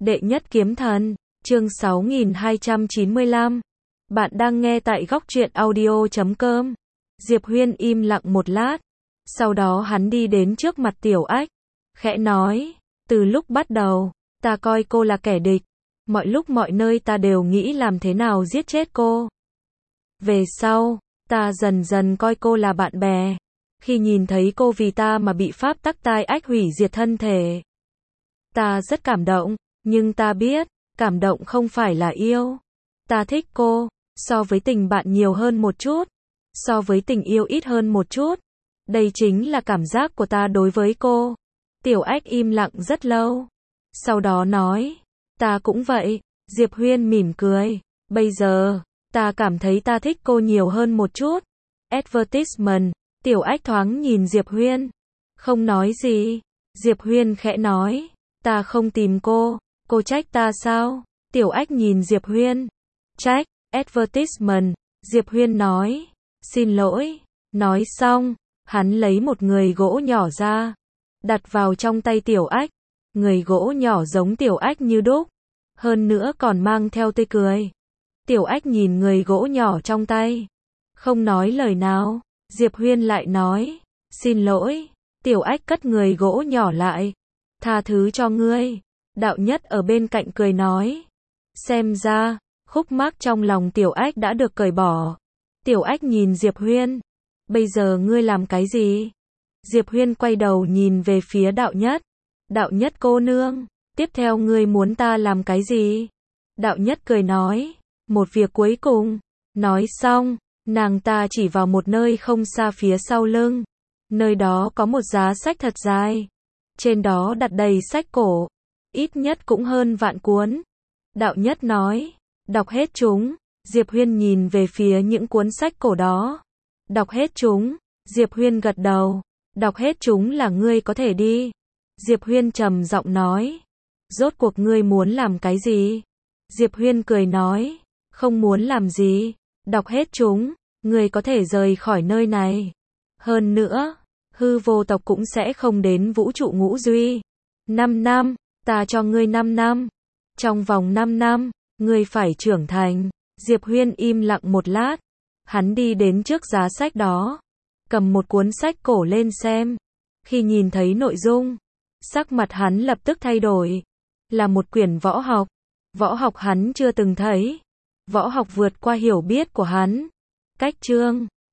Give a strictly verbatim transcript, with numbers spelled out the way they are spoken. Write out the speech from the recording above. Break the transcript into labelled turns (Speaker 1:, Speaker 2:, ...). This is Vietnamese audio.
Speaker 1: Đệ nhất kiếm thần, chương sáu nghìn hai trăm chín mươi lăm. Bạn đang nghe tại góc truyện audio chấm com. Diệp Huyên im lặng một lát. Sau đó hắn đi đến trước mặt Tiểu Ách. Khẽ nói, từ lúc bắt đầu, ta coi cô là kẻ địch. Mọi lúc mọi nơi ta đều nghĩ làm thế nào giết chết cô. Về sau, ta dần dần coi cô là bạn bè. Khi nhìn thấy cô vì ta mà bị pháp tắc tai ách hủy diệt thân thể, ta rất cảm động, nhưng ta biết, cảm động không phải là yêu. Ta thích cô, so với tình bạn nhiều hơn một chút, so với tình yêu ít hơn một chút. Đây chính là cảm giác của ta đối với cô. Tiểu Ách im lặng rất lâu. Sau đó nói, ta cũng vậy. Diệp Huyên mỉm cười. Bây giờ, ta cảm thấy ta thích cô nhiều hơn một chút. Advertisement. Tiểu Ách thoáng nhìn Diệp Huyên. Không nói gì. Diệp Huyên khẽ nói, ta không tìm cô, cô trách ta sao? Tiểu Ách nhìn Diệp Huyên. Trách, advertisement. Diệp Huyên nói, xin lỗi. Nói xong, hắn lấy một người gỗ nhỏ ra, đặt vào trong tay Tiểu Ách. Người gỗ nhỏ giống Tiểu Ách như đúc, hơn nữa còn mang theo tươi cười. Tiểu Ách nhìn người gỗ nhỏ trong tay, không nói lời nào. Diệp Huyên lại nói, xin lỗi. Tiểu Ách cất người gỗ nhỏ lại. Tha thứ cho ngươi. Đạo Nhất ở bên cạnh cười nói, xem ra, khúc mắc trong lòng Tiểu Ách đã được cởi bỏ. Tiểu Ách nhìn Diệp Huyên, bây giờ ngươi làm cái gì? Diệp Huyên quay đầu nhìn về phía Đạo Nhất. Đạo Nhất cô nương, tiếp theo ngươi muốn ta làm cái gì? Đạo Nhất cười nói, một việc cuối cùng. Nói xong, nàng ta chỉ vào một nơi không xa phía sau lưng. Nơi đó có một giá sách thật dài. Trên đó đặt đầy sách cổ, ít nhất cũng hơn vạn cuốn. Đạo Nhất nói, đọc hết chúng. Diệp Huyên nhìn về phía những cuốn sách cổ đó. Đọc hết chúng. Diệp Huyên gật đầu. Đọc hết chúng là ngươi có thể đi. Diệp Huyên trầm giọng nói, rốt cuộc ngươi muốn làm cái gì? Diệp Huyên cười nói, không muốn làm gì. Đọc hết chúng, ngươi có thể rời khỏi nơi này. Hơn nữa, hư vô tộc cũng sẽ không đến vũ trụ ngũ duy. Năm năm, ta cho ngươi năm năm. Trong vòng năm năm, ngươi phải trưởng thành. Diệp Huyên im lặng một lát. Hắn đi đến trước giá sách đó, cầm một cuốn sách cổ lên xem. Khi nhìn thấy nội dung, sắc mặt hắn lập tức thay đổi. Là một quyển võ học. Võ học hắn chưa từng thấy. Võ học vượt qua hiểu biết của hắn. Cách chương,